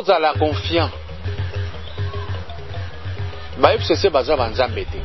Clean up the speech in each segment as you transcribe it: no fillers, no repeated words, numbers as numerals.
bozala confiant. Ba FCC baza banzambe te.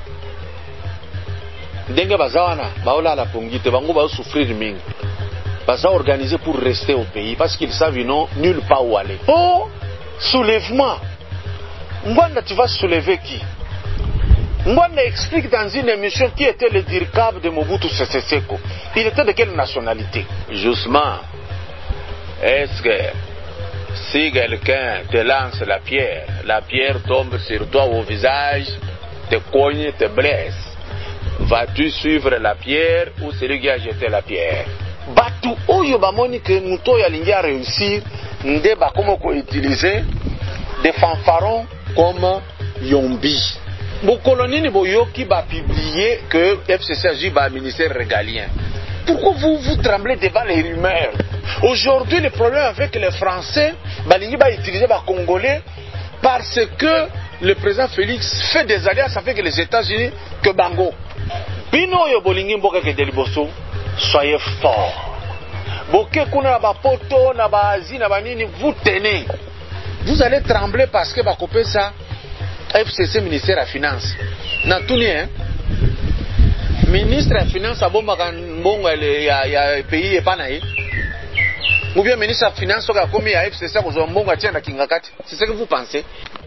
Ndenge baza wana baola la pongi te bango ba souffrir mingi. Baza organisé pour rester au pays parce qu'ils savent ils n'ont nulle part où aller. Oh, soulèvement. Ngwanda, tu vas soulever qui? Ngwanda explique dans une émission qui était le dirkab de Mobutu Sese Seko. Il était de quelle nationalité? Justement, est-ce que si quelqu'un te lance la pierre tombe sur toi au visage, te cogne, te blesse, vas-tu suivre la pierre ou celui qui a jeté la pierre? Batu oyo bamoni que muto ya lingi a réussir, nde ba comment ko utiliser des fanfarons comme Yombi. Bokolonini boyoki ba publier que FCC agit ba ministère régalien. Pourquoi vous tremblez devant les rumeurs? Aujourd'hui, le problème avec les Français, balingi ba utiliser ba Congolais parce que le président Félix fait des alliances avec les États-Unis que bango. Bino yo bolingi mboka ke deliboso, soyez forts. Boke kuna na ba poto na ba Asie na ba nini, vous tenez. Vous allez trembler parce que ba couper ça FCC ministère de la finance. Na tuni ministre de la finance a bomba mbongo ya pays et pas naï. Ou bien ministre de la finance a commis à FCC ko mbongo atia na kingakati. C'est ce que vous pensez?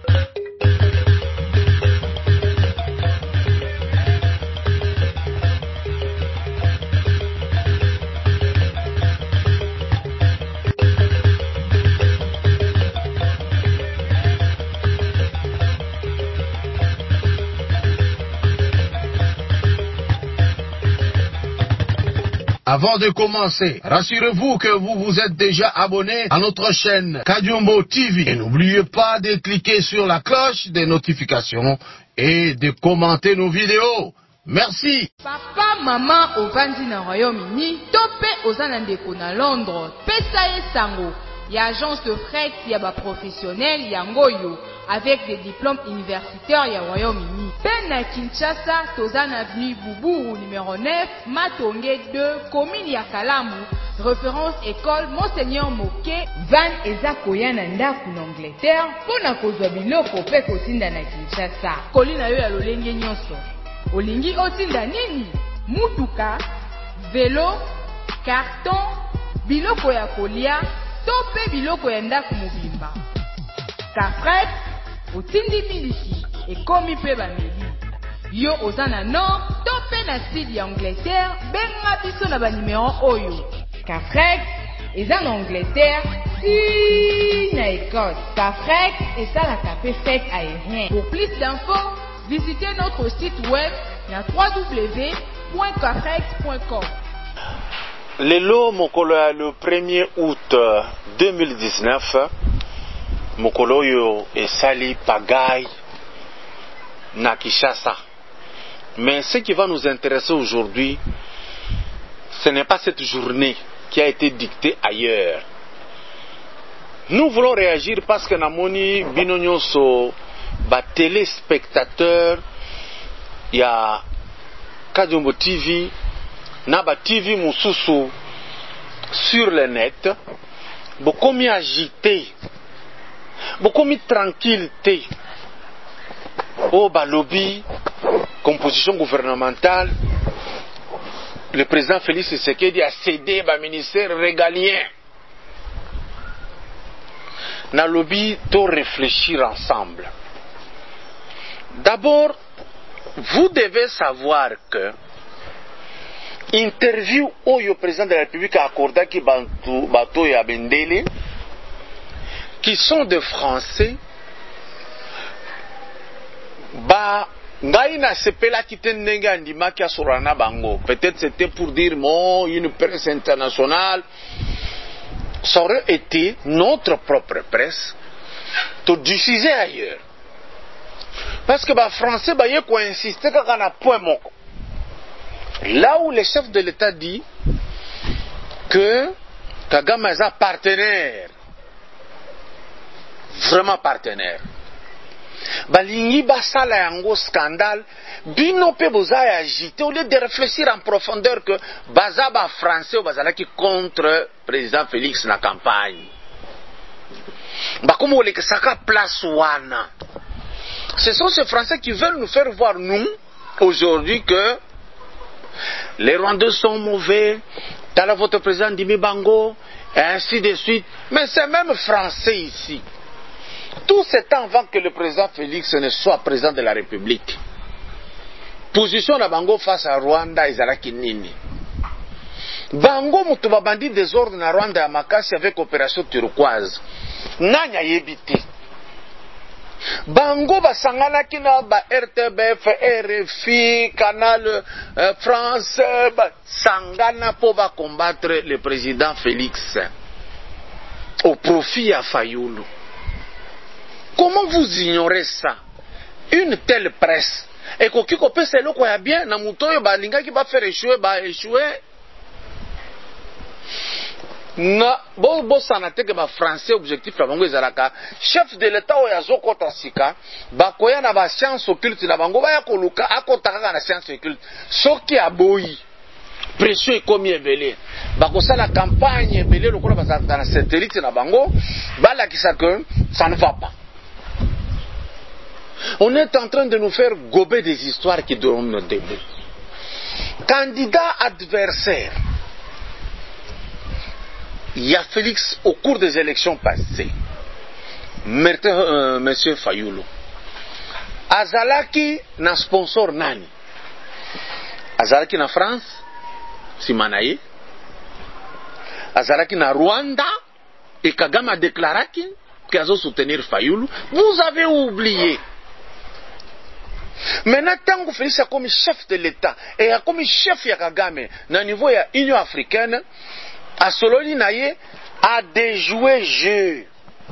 Avant de commencer, rassurez-vous que vous vous êtes déjà abonné à notre chaîne Kadiombo TV. Et n'oubliez pas de cliquer sur la cloche des notifications et de commenter nos vidéos. Merci. Papa, maman, ovandi na Royaume-Uni, topé ozana ndeko na Londres, pesa ye sango. Il y a agence de fret, il y a ba professionnel, il y a ngoyo, avec des diplômes universitaires, il y a Royaume-Uni. Ben à Kinshasa, Tozan avenue Boubou, numéro 9, Matonge 2, commune ya Kalamu, référence école Monseigneur Moké, Van Eza Koyana Ndaku en Angleterre, pona kozwa biloko pe kotinda na Kinshasa. Kolina yo ya lolenge nyonso. Olingi otinda nini? Mutuka, vélo, carton, biloko ya kolia, tope biloko ya ndaku mobimba. Kafret, otindi miliki, ekomi pe bameli. Yo ozana nord, tope na sud ya Angleterre, benga biso na ba numéro oyo. Kafret, eza na Angleterre, si na Écosse. Kafret, eza la capé fête aérien. Pour plus d'infos, visitez notre site web na www.kafret.com. Lelo mokolo ya le 1er août 2019, mokolo yo esali pagaille na Kinshasa. Mais ce qui va nous intéresser aujourd'hui, ce n'est pas cette journée qui a été dictée ailleurs. Nous voulons réagir parce que namoni binonyoso ba téléspectateurs ya Kadiombo TV na ba TV mususu sur le net bokomi agité bokomi tranquillité au balobi composition gouvernementale. Le président Félix Tshisekedi a cédé ba ministère régalien. Na lobby to réfléchir ensemble. D'abord, vous devez savoir que interview au président de la République a accordé qui bateau et Abendele, qui sont des Français, ba ngai na sepela kitendenge andima kia surana bango. Peut-être c'était pour dire bon une presse internationale. Ça aurait été notre propre presse to diffuser ailleurs. Parce que les Français ont insisté sur un point moko. Là où le chef de l'État dit que Kagame est un partenaire, vraiment partenaire. Balingi basala yango scandale, bino pe boza agité au lieu de réfléchir en profondeur que bazaba français ou bazala qui contre président Félix na campagne. Bakomo olekesaka place wana. Ce sont ces Français qui veulent nous faire voir, nous, aujourd'hui, que les Rwandais sont mauvais, t'as là votre président Dimi Bango, et ainsi de suite. Mais c'est même Français ici. Tout ce temps avant que le président Félix ne soit président de la République. Position de Bango face à Rwanda, Izalaki Nini. Bango mutuba bandi désordre na Rwanda ya makasi avec opération turquoise. Nanya yebite. Bango basanganaki na ba RTBF, RFI, Canal France, sangana pour combattre le président Félix au profit à Fayoulou. Comment vous ignorez ça? Une telle presse. Et koki kopé c'est le quoi bien na mutoyo ba linga ki ba faire échouer. Na bo sanate que ba français objectif la bango ezalaka chef de l'état oyo azokota sika bakoya na ba science occulte na bango baya koluka akotaka na science occulte soki aboyi pression ekomi ebele bakosala campagne ebele lokola bazalaka na satellite na bango balakisa que ça ne va pas. On est en train de nous faire gober des histoires qui dorment nos débuts. Candidat adversaire. Il y a Félix au cours des élections passées. Monsieur Fayoulou. Azalaki na sponsor nani? Azalaki na France, Simanaye. Azalaki na Rwanda, et Kagame a déclaré qu'il allait soutenir Fayoulou. Vous avez oublié. Maintenant, tant que Félix a comme chef de l'État et a comme chef de Kagame, na niveau de l'Union africaine, a sololi naye a déjoué jeu.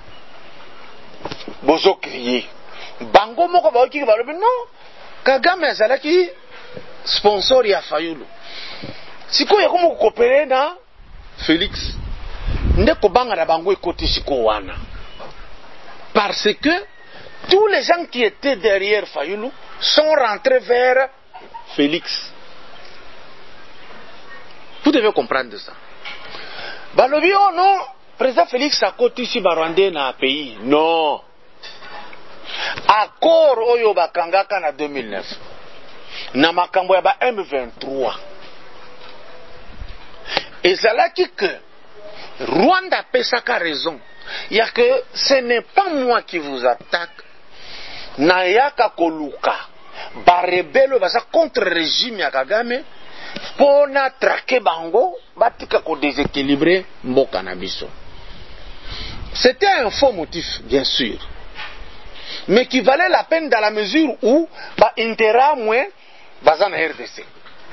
Bozo crié. Bango moko ba oki ba lobi non. Kagame azalaki sponsor ya Fayoulou. Siko ya komo coopérer na Félix. Ndeko banga na bango ekoti siko wana. Parce que tous les gens qui étaient derrière Fayoulou sont rentrés vers Félix. Vous devez comprendre ça. Balobi oh non, président Félix a côté ici Barwandais na pays. Non. Accord oyo bakangaka na 2009. Na makambo ya ba M23. Et zalaki que Rwanda pesaka raison. Il y a que ce n'est pas moi qui vous attaque. Na yaka koluka. Ba rebelle baza contre régime ya Kagame. Pona traquer bango, batika ko déséquilibrer mboka na biso. C'était un faux motif, bien sûr, mais qui valait la peine dans la mesure où ba intérêt moins bazana RDC.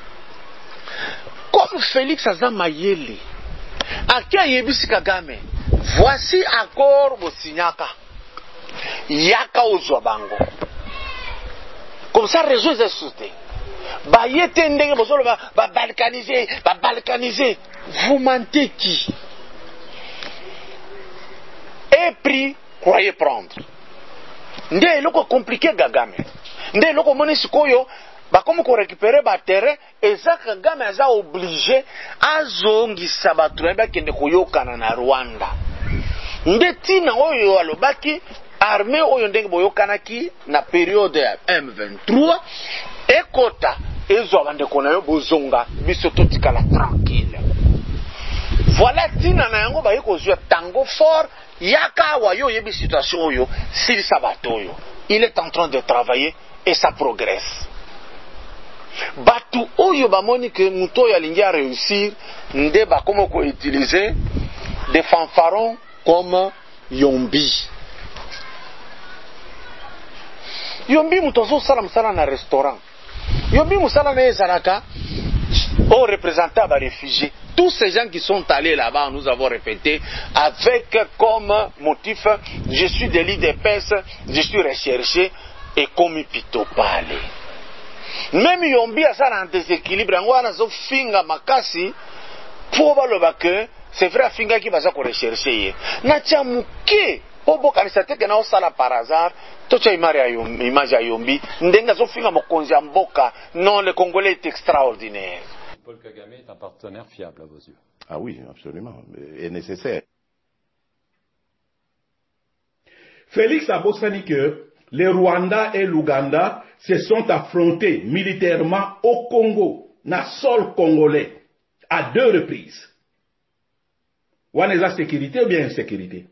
Comme Félix Azamayele, akia yebisi Kagame, voici accord bosinyaka. Yaka ozwa bango. Comme ça réseau est sauté. Balkaniser. Vous mentez qui? Et pris, croyez prendre. Ndé loko compliqué Kagame. Ndé loko monisikoyo, ba comme ko récupérer ba terrain et ça Kagame a obligé à zongisa ba trueba kende koyokana na Rwanda. Ndé tina oyo alobaki armée oyo ndenge boyokanaki na période ya M23 ekota ezo bandeko na yo bozonga biso totikala tranquille. Voilà tina na yango ba yeko zwa tango fort yaka wa yo yebi situation oyo sili sabato oyo. Il est en train de travailler et ça progresse. Batu oyo ba moni que muto ya lingi a réussir nde ba komo ko utiliser des fanfarons comme Yombi. Yombi mutozo sala musala na restaurant. Yombi musala na ezalaka au représentant des réfugiés. Tous ces gens qui sont allés là-bas, nous avons répété, avec comme motif, je suis de l'IDPS, je suis recherché, et comme Pito Pale. Même Yombi a ça en déséquilibre, on a finga makasi, pour voir que c'est vrai finga qui va ça rechercher. Natia muke, pour beaucoup de gens qui n'ont pas par hasard, tout ça image à Yombi, ndenga zo finga mokonzi mboka, non le Congolais est extraordinaire. Paul Kagame est un partenaire fiable à vos yeux? Ah oui, absolument, et nécessaire. Félix Abosani que le Rwanda et l'Ouganda se sont affrontés militairement au Congo, na sol congolais, à 2 reprises. Ou est-ce sécurité ou bien insécurité?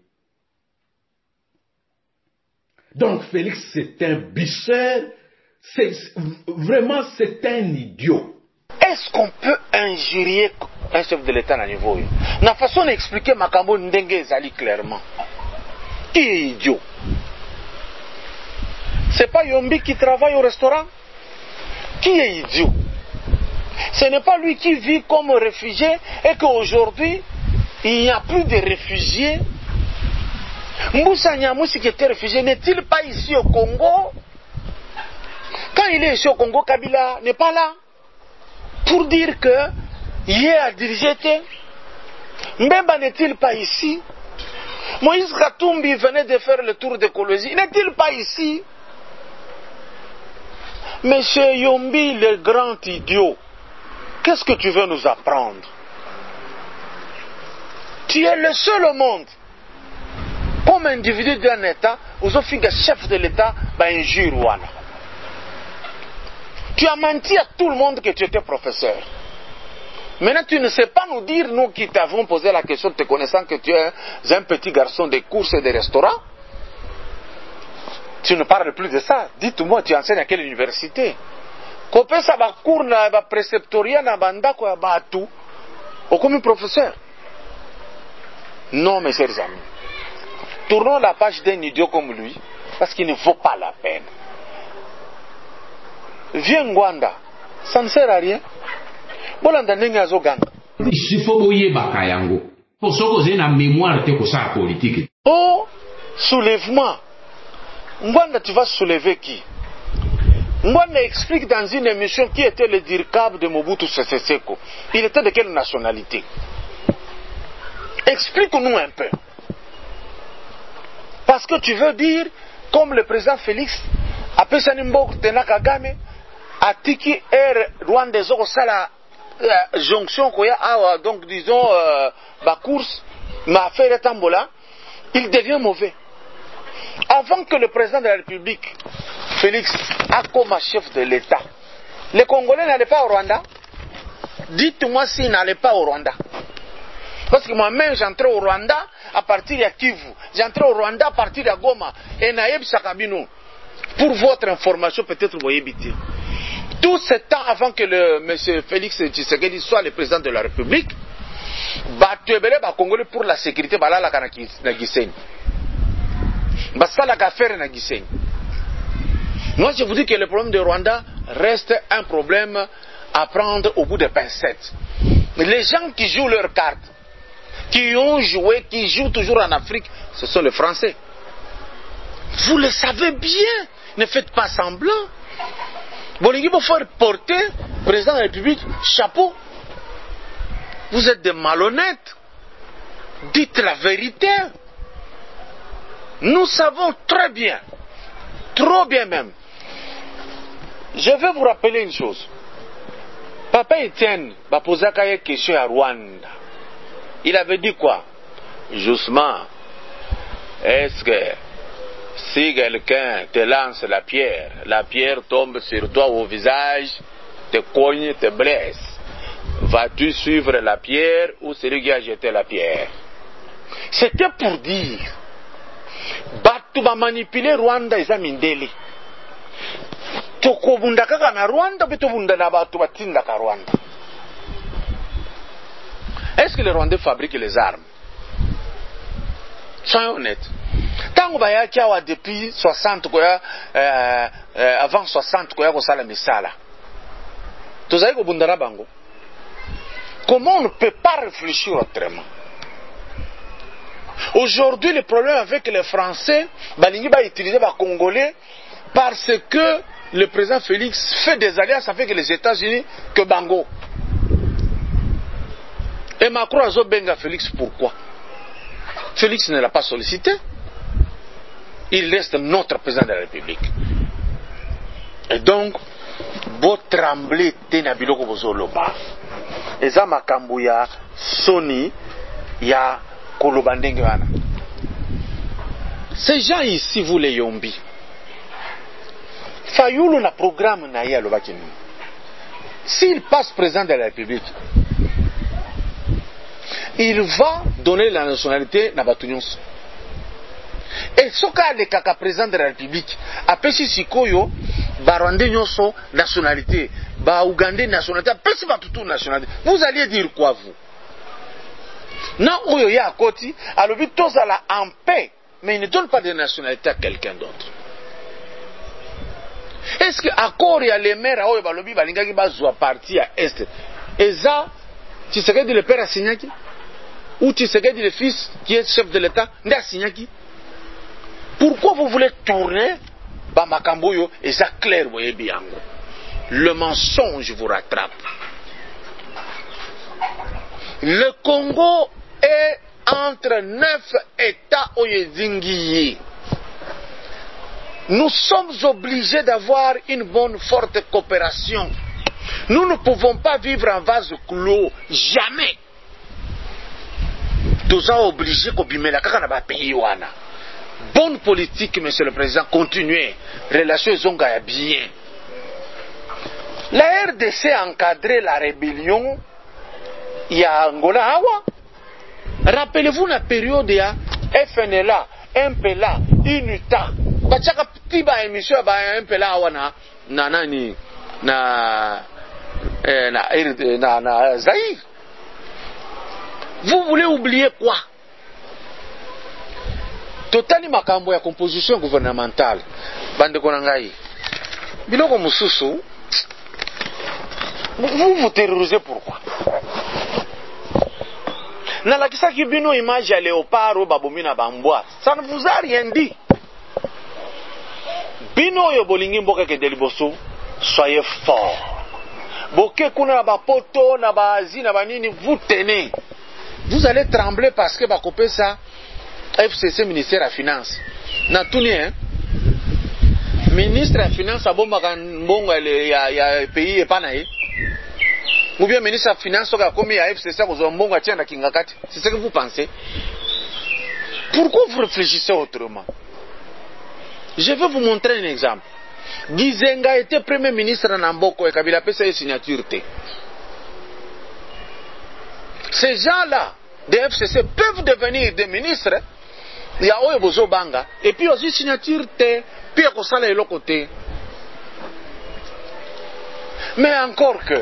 Donc Félix, c'est un bicheur, vraiment c'est un idiot. Est-ce qu'on peut injurier un chef de l'État à niveau? La façon d'expliquer Makambo Ndenge Ezali clairement. Qui est idiot? C'est pas Yombi qui travaille au restaurant? Qui est idiot? Ce n'est pas lui qui vit comme réfugié et qu'aujourd'hui, il n'y a plus de réfugiés. Moussa Nyamousi qui était réfugié, n'est-il pas ici au Congo? Quand il est ici au Congo, Kabila n'est pas là pour dire que Yé a dirigé. Mbemba n'est-il pas ici? Moïse Katumbi venait de faire le tour de Kolosi, n'est-il pas ici? Monsieur Yombi, le grand idiot, qu'est-ce que tu veux nous apprendre? Tu es le seul au monde, comme individu d'un État, où le chef de l'État va injure Wana. Tu as menti à tout le monde que tu étais professeur. Maintenant, tu ne sais pas nous dire, nous qui t'avons posé la question, te connaissant que tu es un petit garçon des courses et des restaurants. Tu ne parles plus de ça. Dites-moi, tu enseignes à quelle université? Kopé ça va cours na ba préceptoria na banda ko ba tout. Au comme professeur. Non, mes chers amis. Tournons la page d'un idiot comme lui, parce qu'il ne vaut pas la peine. Viens Ngwanda, ça ne sert à rien. Bolanda ndenge azoganga. Il faut boyer bakayango. Pour ça que j'ai une mémoire de ça politique. Oh, soulèvement. Ngwanda, tu vas soulever qui? Ngwanda explique dans une émission qui était le dirkab de Mobutu Sese Seko. Il était de quelle nationalité? Explique-nous un peu. Parce que tu veux dire, comme le président Félix, après Sanimbo Tenakagame, Atiki er Rwanda Sala jonction koya donc disons la course m'a fait Tambola, il devient mauvais. Avant que le président de la République, Félix, a comme chef de l'État, les Congolais n'allaient pas au Rwanda. Dites-moi s'ils n'allaient pas au Rwanda. Parce que moi-même j'entrais au Rwanda à partir de Kivu, j'entrais au Rwanda à partir de Goma et Naïb Sakabino. Pour votre information, peut-être vous voyez biti. Tout ce temps avant que le monsieur Félix Tshisekedi soit le président de la République, Batubele ba Congolais pour la sécurité balala na Gisenyi. Basala affaire na Gisenyi. Moi je vous dis que le problème de Rwanda reste un problème à prendre au bout des pincettes. Les gens qui jouent leurs cartes, qui ont joué, qui jouent toujours en Afrique, ce sont les Français. Vous le savez bien, ne faites pas semblant. Bolingui pour faire porter président de la République chapeau. Vous êtes des malhonnêtes. Dites la vérité. Nous savons très bien, trop bien même. Je vais vous rappeler une chose. Papa Etienne va poser une question à Rwanda. Il avait dit quoi? Justement, est-ce que si quelqu'un te lance la pierre tombe sur toi au visage, te cogne, te blesse. Vas-tu suivre la pierre ou celui qui a jeté la pierre? C'était pour dire, Batu va manipuler Rwanda et Zamindeli. Toko bunda kaka na Rwanda, beto bunda na Batu batinda ka Rwanda. Est-ce que les Rwandais fabriquent les armes? Soyons honnêtes. Tant que awa depuis 60 avant 60 koya ko sala misala. Tozali ko bundana bango. Comment on ne peut pas réfléchir autrement? Aujourd'hui, le problème avec les Français, balingi va utiliser les Congolais parce que le président Félix fait des alliances avec les États-Unis que Bango. Et Macron a benga Félix pourquoi? Félix ne l'a pas sollicité. Il reste notre président de la République. Et donc, beau trembler tena biloko bozoloba. Eza makambo ya Sony ya koloba ndenge wana. Ces gens ici, vous les yombi. Fayoulou na programme na ya lobaki nini. S'il passe président de la République, il va donner la nationalité na Batunions. Et ce cas de kaka président de la République, apesi sikoyo, Barwandais nyoso nationalité, ba Ougandais nationalité, apesi batutu nationalité. Vous alliez dire quoi vous? Non, oyo ya koti, alobi tozala en paix, mais il ne donne pas de nationalité à quelqu'un d'autre. Est-ce que accord ya les maires oyo balobi balingaki bazwa parti à est? Eza Tshisekedi le père a signé qui? Ou Tshisekedi le fils qui est chef de l'État n'a signé qui? Pourquoi vous voulez tourner Bamakamboyo et ça clair voyez bien? Le mensonge vous rattrape. Le Congo est entre 9 États oyezingiyi. Nous sommes obligés d'avoir une bonne, forte coopération. Nous ne pouvons pas vivre en vase clos. Jamais. Nous sommes obligés de pays. Bonne politique, monsieur le président. Continuez. Relations sont bien. La RDC a encadré la rébellion. Il y a Angola Awa. Rappelez-vous la période il y a FNLA, MPLA, UNITA. Bachaka tiba émission ba MPLA Awa na Zaïre. Vous voulez oublier quoi? Totali makambo ya composition gouvernementale. Bande konangai. Biloko mususu. Vous vous terrorisez pourquoi? Na lakisa kibino image ya léopard babomina bambwa. Ça ne vous a rien dit. Bino yo bolingi mboka ke deliboso, soyez fort. Boke kuna ba poto na ba azi na ba nini vous tenez. Vous allez trembler parce que ba kopé ça FCC ministère à finance. Na tuni hein. Ministre à finance abomba mbongo ya pays epanaye. Ou bien ministre à finance soka komi ya FCC ko mbongo atia na kingakati. C'est ce que vous pensez? Pourquoi vous réfléchissez autrement? Je vais vous montrer un exemple. Gizenga était premier ministre en Mboko et Kabila pesa signature T. Ces gens-là des FCC peuvent devenir des ministres. Il y a Oyo Bozo Banga et puis aussi signature T, puis à ça l'autre côté. Mais encore que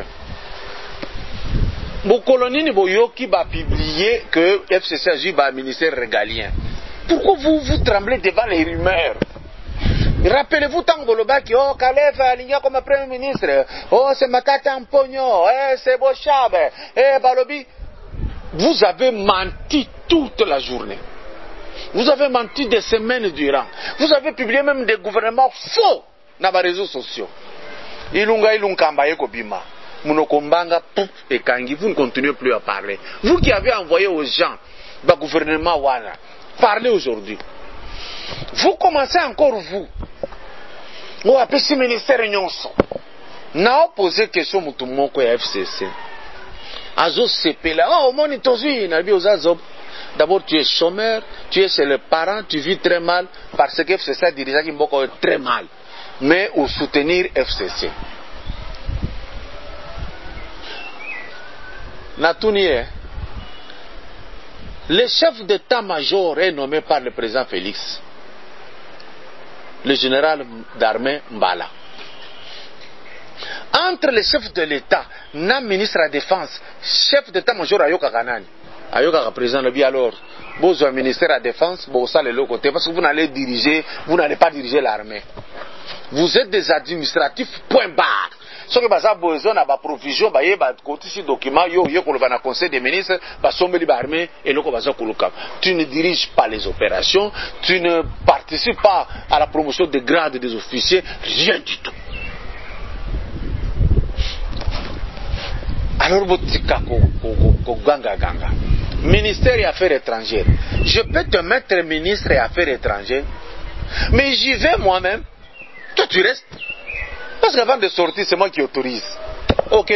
Bokolonini Boyoki va publier que FCC agit par ministère régalien. Pourquoi vous tremblez devant les rumeurs? Rappelez-vous tant que oh Kalef aligné comme premier ministre, oh c'est Matata Mpogno, c'est Bochab, Balobi. Vous avez menti toute la journée. Vous avez menti des semaines durant. Vous avez publié même des gouvernements faux dans les réseaux sociaux. Ilunga Ilunkambaye Kobima, Munokombanga, Poup et Kangi, vous ne continuez plus à parler. Vous qui avez envoyé aux gens le gouvernement Wana, parlez aujourd'hui. Vous commencez encore vous. Vous appelez ce ministère Nyonso. N'a posé question Moutoumoko et FCC. Azo CP là. Oh, mon itozui, d'abord tu es chômeur, tu es chez les parents, tu vis très mal parce que FCC dirige Kimboko très mal. Mais au soutenir FCC. Natounie, le chef d'état-major est nommé par le président Félix. Le général d'armée Mbala. Entre les chefs de l'État, na ministre de la Défense, chef d'état-major Ayoka Kanani, Ayoka président le bien alors, vous avez ministère de la Défense, vous allez de l'autre côté, parce que vous n'allez pas diriger l'armée. Vous êtes des administratifs, point barre. Ce que vous avez besoin de provision, vous avez des documents, vous avez un conseil des ministres, tu ne diriges pas les opérations, tu ne participes pas à la promotion des grades des officiers, rien du tout. Alors, ministère des Affaires étrangères, je peux te mettre ministre des Affaires étrangères, mais j'y vais moi-même, toi tu restes. Parce qu'avant de sortir, c'est moi qui autorise. Ok,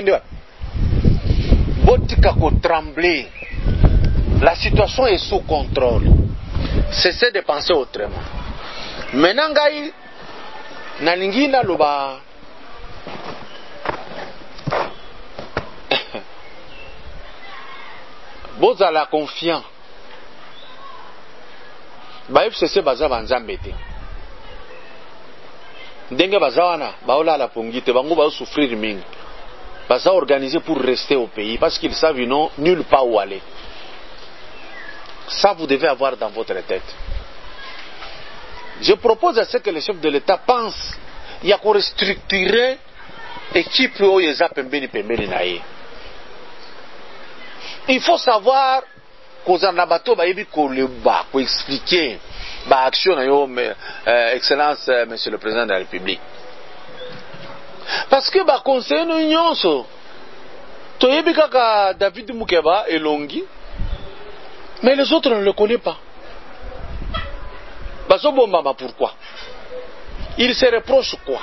Botika ko trembler. La situation est sous contrôle. cessez de penser autrement. Maintenant ngai nalingi na loba bozala confiant ba FCC baza banzambe te ndenge baza wana baolala pongi te bango ba souffrir mingi baza organisé pour rester au pays parce qu'ils savent non nulle part où aller. Ça vous devez avoir dans votre tête. Je propose à ce que le chef de l'État pense il y a qu'on restructurer équipe où ils a pembeni na ye. Il faut savoir qu'aux anabato ba yebi ko le ba ko expliquer ba action na yo excellence monsieur le président de la République. Parce que ba conseiller no nyonso to yebi kaka David Mukeba elongi mais les autres ne le connaissent pas. Baso bomba pourquoi? Il se reproche quoi?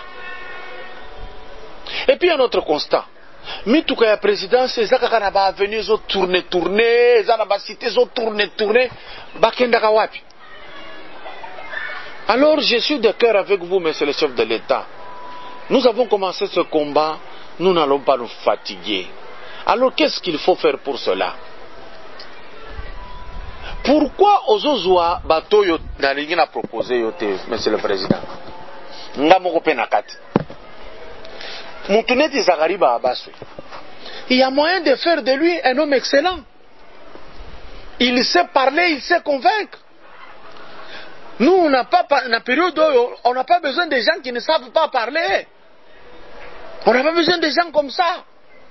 Et puis un autre constat. Mituka ya présidence ezaka na ba avenue zo tourner ezana ba cité zo tourner bakenda ka wapi? Alors je suis de cœur avec vous monsieur le chef de l'État. Nous avons commencé ce combat, nous n'allons pas nous fatiguer. Alors qu'est-ce qu'il faut faire pour cela? Pourquoi Ozozoa Batoyo Nalingi n'a proposé yote, monsieur le président? Ngamoko penakati. Moutouneti Zagariba Abassou. Il y a moyen de faire de lui un homme excellent. Il sait parler, il sait convaincre. Nous, on n'a pas, dans période où on n'a pas besoin de gens qui ne savent pas parler. On n'a pas besoin de gens comme ça.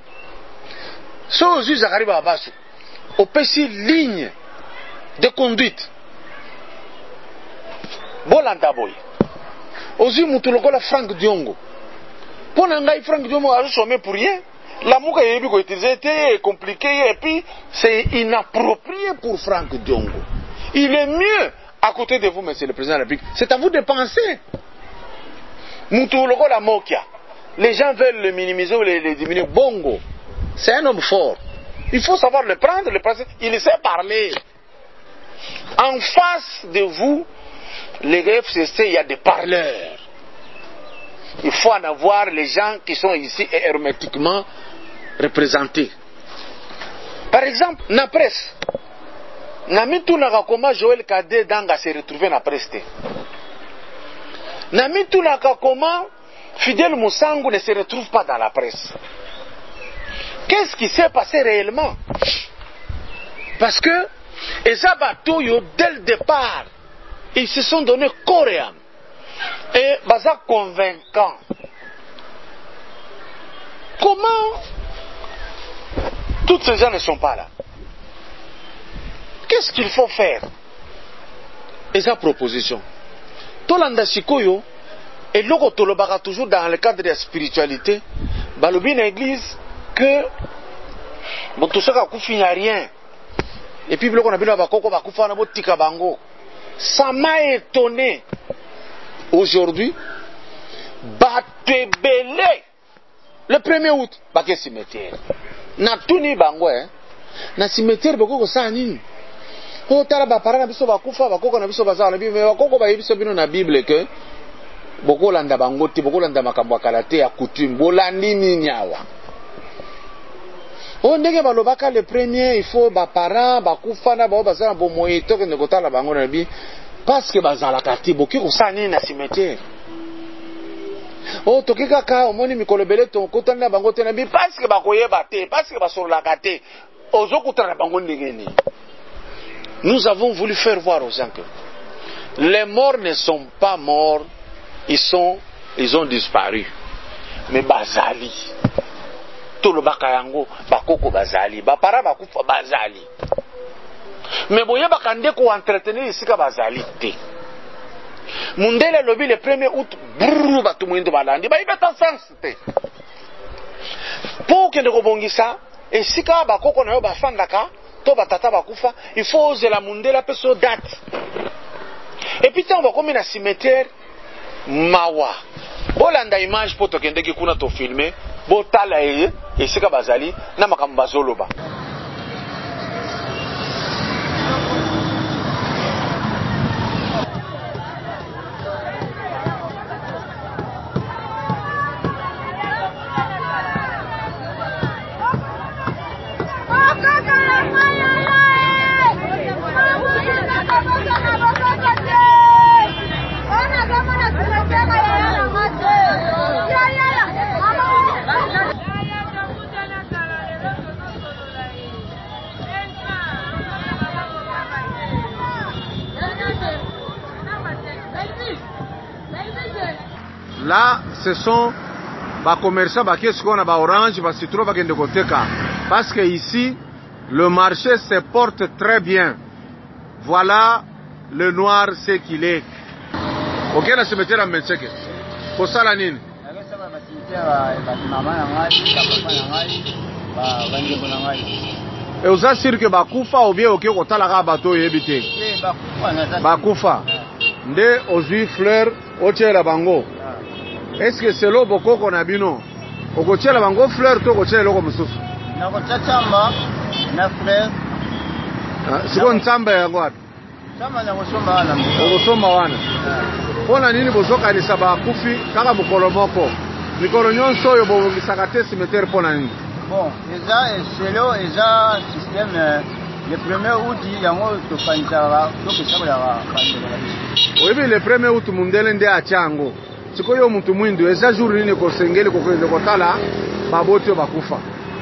Sozu Zagariba Abassou. Au PC ligne de conduite. Bolanda boy. Ozu Moutouloko Franck Diongo. Pour n'engager Franck Diongo a chômé pour rien. La mouka yebi ko était compliqué et puis c'est inapproprié pour Franck Diongo. Il est mieux à côté de vous, monsieur le président de la République. C'est à vous de penser. Moutouloko la mokia. Les gens veulent le minimiser ou le diminuer. Bongo. C'est un homme fort. Il faut savoir le prendre, le passer. Il sait parler. En face de vous, les FCC, il y a des parleurs. Il faut en avoir les gens qui sont ici et hermétiquement représentés. Par exemple, na presse. Namitu nakakoma Joël Kadé Danga s'est retrouvé na presse. Namitu nakakoma Fidel Moussango ne se retrouve pas dans la presse. Qu'est-ce qui s'est passé réellement? Parce que Eza Batoyo, dès le départ, ils se sont donné corps et âme. Et Baza convaincant. Comment tous ces gens ne sont pas là? Qu'est-ce qu'il faut faire? Eza proposition. Tolanda Sikoyo, et l'oko tolobaka toujours dans le cadre de la spiritualité, balobi na église que bon tout ça koufi n'y a rien. Et puis on a vu bakoko bakufa na botika bango. Ça m'a étonné. Aujourd'hui, batebele le 1er août, baké cimetière. Na tuni bango na cimetière bakoko sa nini? O tala ba parana biso bakufa bakoko na biso bazala bi mais bakoko ba yibiso bino na Bible que boko landa bango ti boko landa makambo kalate ya coutume bolandi nini awa. O ndenge balobaka le premier il faut ba parents bakufa na ba bazala bo moyeto ke ndeko tala bango na bi parce que bazala kati boki ko sa nini na cimetière. O toki kaka omoni mikolo bele to kotana bango te na bi parce que bakoyeba te parce que basorola kate ozokutana bango ndengeni. Nous avons voulu faire voir aux gens que les morts ne sont pas morts, ils ont disparu. Mais bazali. Tout le bakayango, bakoko bazali, bapara bakufa bazali. Mais boye bakande ko entretenir ici ka bazali te. Mundele lobi le 1er août, brrr batu muindo balandi, ba ibeta sens te. Pour que ne kobongisa, et si ka bakoko na yo bafandaka, to batata bakufa, il faut oser la mundela peso date. Et puis on va comme na cimetière mawa. Bolanda image poto kende ki kuna to filmer, botala et sika bazali na makambo bazoloba. ce sont les commerçants qui ont des oranges, des citrons, qui ont des parce que ici, le marché se porte très bien. Voilà le noir, ce qu'il est. Ok, la cimetière à Mencheke. Pour ça, la nine. Et vous assurez que Bakufa ou bien ok, on t'a la bateau et évité. Bakufa. Nde ozui fleur, oche la bango. Est-ce que c'est l'eau beaucoup qu'on a bino? Okoche la bango fleur, to oche l'eau comme ça. Na kocha chamba, na fleur. C'est quoi chamba ya quoi? Chamba na kosomba wana. Okosomba wana. Pona nini bozoka ni saba kufi kaka mukolo moko. Mikolo nyonso oyo bobongisaka te cimetière pona nini? Bon, c'est le système. Le premier août, il y a un autre fanzara, donc ça va la. Oui, le premier août, mundele nde achango. Siko yo muntu mwindu eza jour nini ko sengeli ko kwende ko tala baboti yo bakufa.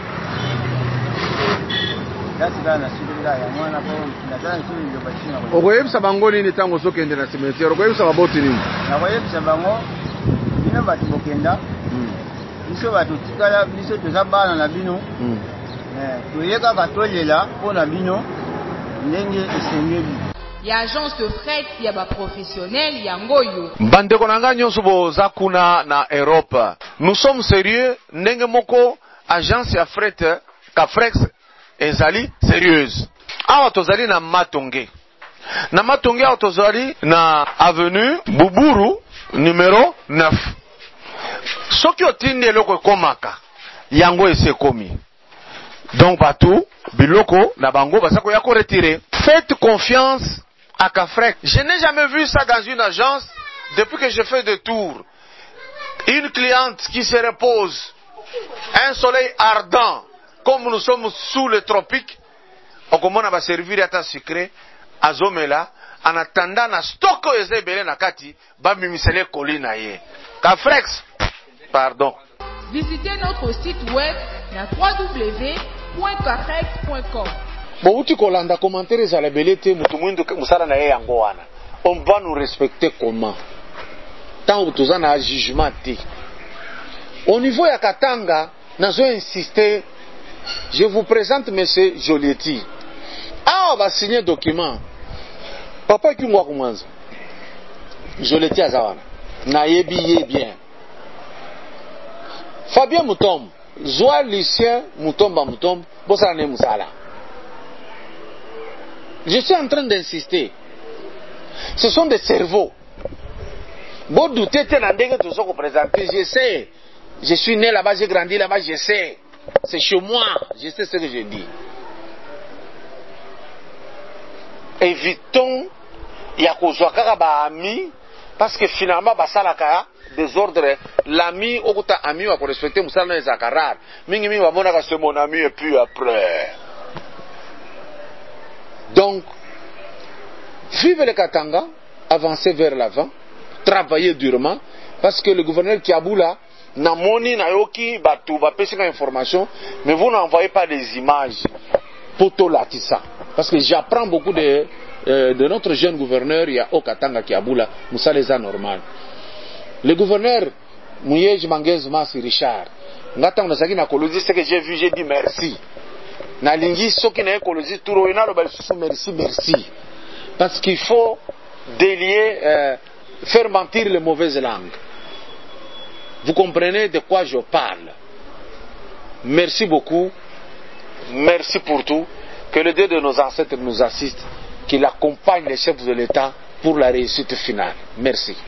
Okoyebisa bango nini tango sokende na cimetière? Okoyebisa baboti nini? Nakoyebisa bango bino bati bokenda. Biso batu tikala biso toza bana na bino. Toyeka katolela pona bino ndenge esengeli. Ya agence de fret ya ba professionnel ya ngoyo. Bandeko nanga nyonso boza kuna na Europe. Nous sommes sérieux ndenge moko agence ya fret ka Frex ezali sérieuse. Awa tozali na Matonge. Na Matonge awa tozali na avenue Buburu numéro 9. Soki otindi eloko ekomaka yango esekomi. Donc batou biloko na bango basako ya ko retirer. Faites confiance à Cafrec. Je n'ai jamais vu ça dans une agence depuis que je fais des tours. Une cliente qui se repose, un soleil ardent, comme nous sommes sous les tropiques, on commence à servir à ta sucré, à Zomela, en attendant na stock ezebele na kati, ba mimisele kolina ye. Cafrex, pardon. Visitez notre site web na www.cafrex.com. Bouti kolanda commentaire za la belete mutu mwindu musala na ye yango wana. On va nous respecter comment? Tant que tu as un jugement. Au niveau ya Katanga, nazo insister, je vous présente monsieur Jolietti. Ah, on va signer un document. Papa qui m'a commencé. Jolietti azawana. Na yebi bien. Fabien Moutombe, Zoa Lucien Moutombe, bossa ne musala. Je suis en train d'insister. Ce sont des cerveaux. Bon, douter, je sais. Je suis né là-bas, j'ai grandi là-bas, je sais. C'est chez moi, je sais ce que je dis. Évitons, il y a ami, parce que finalement, basalaka des ordres. L'ami, okuta ami, va respecter Moussala et Zakarar. Mingi va monaka c'est mon ami et puis après. Donc, vive le Katanga, avancer vers l'avant, travailler durement, parce que le gouverneur Kiaboula, Namoni, Nayoki, Batou, va pêcher l'information, mais vous n'envoyez pas des images pour Tolatissa. Parce que j'apprends beaucoup de notre jeune gouverneur, il y a au Katanga Kiaboula, Moussa les normal. Le gouverneur, Mouyej Manguez Mas Richard, Ngata Nasaki na Kolodi, ce que j'ai vu, j'ai dit merci. Nalingi soki na écologie turo ina lo merci parce qu'il faut délier faire mentir les mauvaises langues. Vous comprenez de quoi je parle. Merci beaucoup, merci pour tout, que le Dieu de nos ancêtres nous assiste, qu'il accompagne les chefs de l'État pour la réussite finale. Merci.